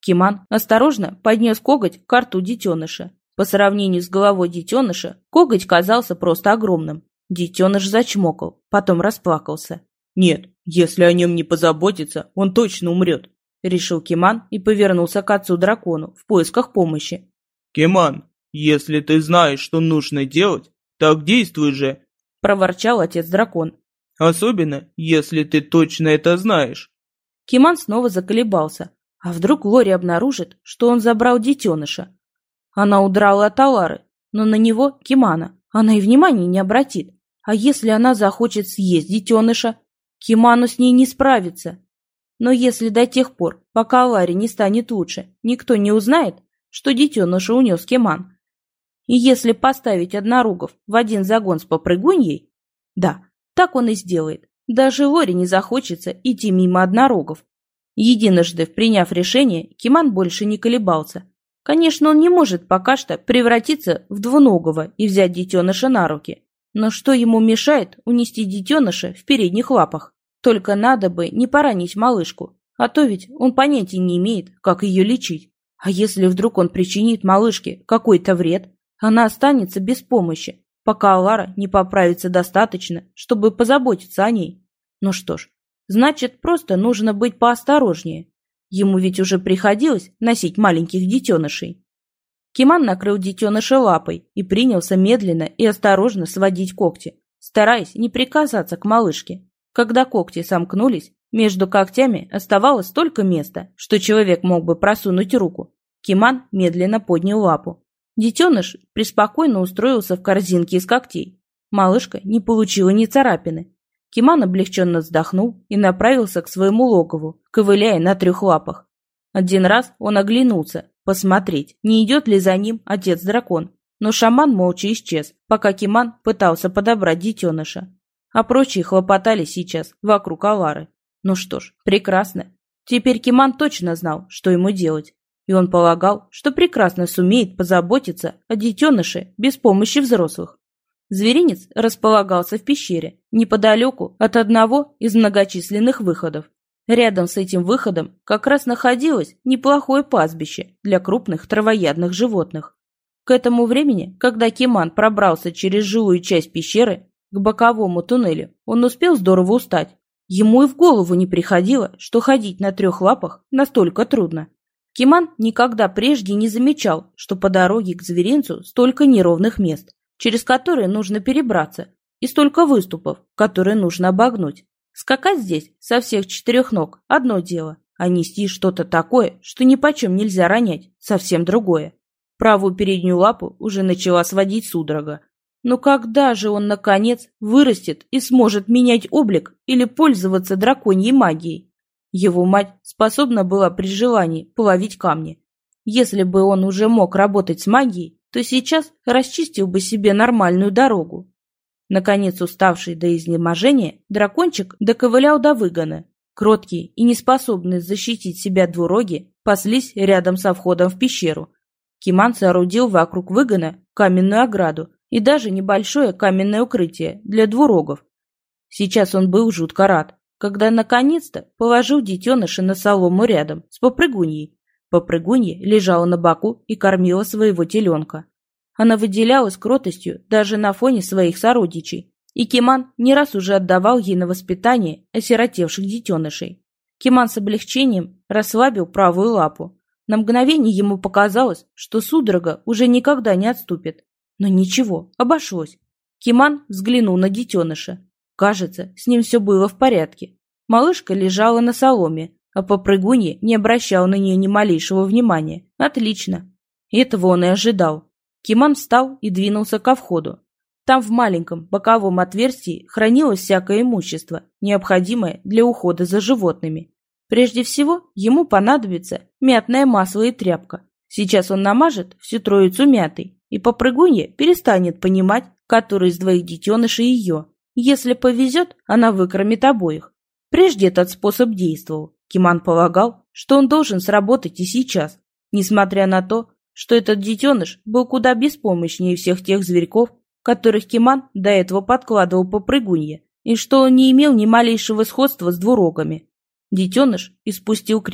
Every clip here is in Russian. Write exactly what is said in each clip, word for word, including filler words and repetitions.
Киман осторожно поднес коготь к рту детеныша. По сравнению с головой детеныша, коготь казался просто огромным. Детеныш зачмокал, потом расплакался. «Нет, если о нем не позаботиться, он точно умрет», — решил Киман и повернулся к отцу-дракону в поисках помощи. «Киман, если ты знаешь, что нужно делать, так действуй же», — проворчал отец-дракон. «Особенно, если ты точно это знаешь». Киман снова заколебался. А вдруг Лори обнаружит, что он забрал детеныша? Она удрала от Алары, но на него, Кимана, она и внимания не обратит. А если она захочет съесть детеныша? Киману с ней не справится. Но если до тех пор, пока Аларе не станет лучше, никто не узнает, что детеныша унес Киман, и если поставить однорогов в один загон с попрыгуньей, да, так он и сделает. Даже Лори не захочется идти мимо однорогов. Единожды приняв решение, Киман больше не колебался. Конечно, он не может пока что превратиться в двуногого и взять детеныша на руки. Но что ему мешает унести детеныша в передних лапах? Только надо бы не поранить малышку, а то ведь он понятия не имеет, как ее лечить. А если вдруг он причинит малышке какой-то вред, она останется без помощи, пока Алара не поправится достаточно, чтобы позаботиться о ней. Ну что ж, значит, просто нужно быть поосторожнее. Ему ведь уже приходилось носить маленьких детенышей. Киман накрыл детеныша лапой и принялся медленно и осторожно сводить когти, стараясь не прикасаться к малышке. Когда когти сомкнулись, между когтями оставалось столько места, что человек мог бы просунуть руку. Киман медленно поднял лапу. Детеныш преспокойно устроился в корзинке из когтей. Малышка не получила ни царапины. Киман облегченно вздохнул и направился к своему логову, ковыляя на трех лапах. Один раз он оглянулся, посмотреть, не идет ли за ним отец-дракон, но шаман молча исчез, пока Киман пытался подобрать детеныша. А прочие хлопотали сейчас вокруг Алары. Ну что ж, прекрасно. Теперь Киман точно знал, что ему делать, и он полагал, что прекрасно сумеет позаботиться о детеныше без помощи взрослых. Зверинец располагался в пещере, неподалеку от одного из многочисленных выходов. Рядом с этим выходом как раз находилось неплохое пастбище для крупных травоядных животных. К этому времени, когда Киман пробрался через жилую часть пещеры к боковому туннелю, он успел здорово устать. Ему и в голову не приходило, что ходить на трех лапах настолько трудно. Киман никогда прежде не замечал, что по дороге к зверинцу столько неровных мест, через которые нужно перебраться, и столько выступов, которые нужно обогнуть. Скакать здесь со всех четырех ног – одно дело, а нести что-то такое, что нипочем нельзя ронять – совсем другое. Правую переднюю лапу уже начала сводить судорога. Но когда же он, наконец, вырастет и сможет менять облик или пользоваться драконьей магией? Его мать способна была при желании плавить камни. Если бы он уже мог работать с магией, то сейчас расчистил бы себе нормальную дорогу. Наконец, уставший до изнеможения, дракончик доковылял до выгона. Кроткие и неспособные защитить себя двуроги паслись рядом со входом в пещеру. Киман соорудил вокруг выгона каменную ограду и даже небольшое каменное укрытие для двурогов. Сейчас он был жутко рад, когда наконец-то положил детеныша на солому рядом с попрыгуньей. Попрыгунья лежала на боку и кормила своего теленка. Она выделялась кротостью даже на фоне своих сородичей, и Киман не раз уже отдавал ей на воспитание осиротевших детенышей. Киман с облегчением расслабил правую лапу. На мгновение ему показалось, что судорога уже никогда не отступит. Но ничего, обошлось. Киман взглянул на детеныша. Кажется, с ним все было в порядке. Малышка лежала на соломе, а попрыгунья не обращала на нее ни малейшего внимания. Отлично. Этого он и ожидал. Киман встал и двинулся ко входу. Там в маленьком боковом отверстии хранилось всякое имущество, необходимое для ухода за животными. Прежде всего, ему понадобится мятное масло и тряпка. Сейчас он намажет всю троицу мятой, и попрыгунья перестанет понимать, который из двоих детенышей ее. Если повезет, она выкормит обоих. Прежде этот способ действовал. Киман полагал, что он должен сработать и сейчас, несмотря на то, что этот детеныш был куда беспомощнее всех тех зверьков, которых Киман до этого подкладывал попрыгунье, и что он не имел ни малейшего сходства с двурогами. Детеныш испустил крик.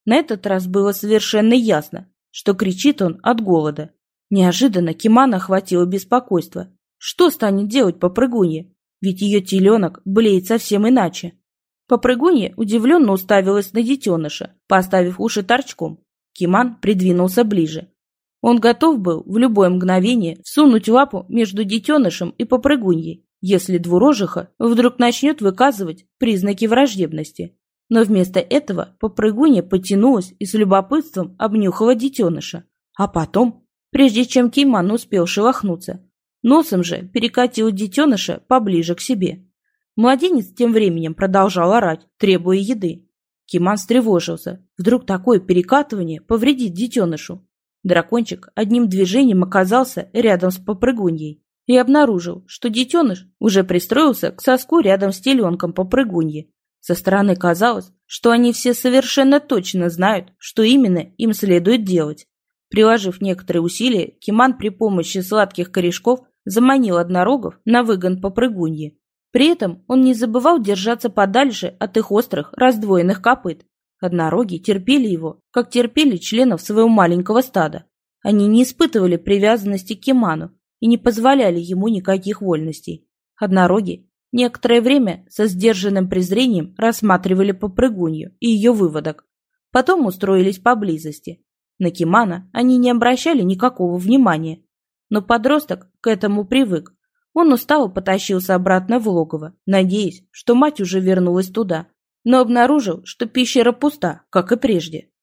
На этот раз было совершенно ясно, что кричит он от голода. Неожиданно Кимана охватило беспокойство. Что станет делать попрыгунья? Ведь ее теленок блеет совсем иначе. Попрыгунья удивленно уставилась на детеныша, поставив уши торчком. Киман придвинулся ближе. Он готов был в любое мгновение всунуть лапу между детенышем и попрыгуньей, если двурожиха вдруг начнет выказывать признаки враждебности. Но вместо этого попрыгунья потянулась и с любопытством обнюхала детеныша. А потом, прежде чем Киман успел шелохнуться, носом же перекатила детеныша поближе к себе. Младенец тем временем продолжал орать, требуя еды. Киман встревожился. Вдруг такое перекатывание повредит детенышу. Дракончик одним движением оказался рядом с попрыгуньей и обнаружил, что детеныш уже пристроился к соску рядом с теленком попрыгуньи. Со стороны казалось, что они все совершенно точно знают, что именно им следует делать. Приложив некоторые усилия, Киман при помощи сладких корешков заманил однорогов на выгон попрыгуньи. При этом он не забывал держаться подальше от их острых раздвоенных копыт. Однороги терпели его, как терпели членов своего маленького стада. Они не испытывали привязанности к Киману и не позволяли ему никаких вольностей. Однороги некоторое время со сдержанным презрением рассматривали попрыгунью и ее выводок. Потом устроились поблизости. На Кимана они не обращали никакого внимания. Но подросток к этому привык. Он устало потащился обратно в логово, надеясь, что мать уже вернулась туда, но обнаружил, что пещера пуста, как и прежде.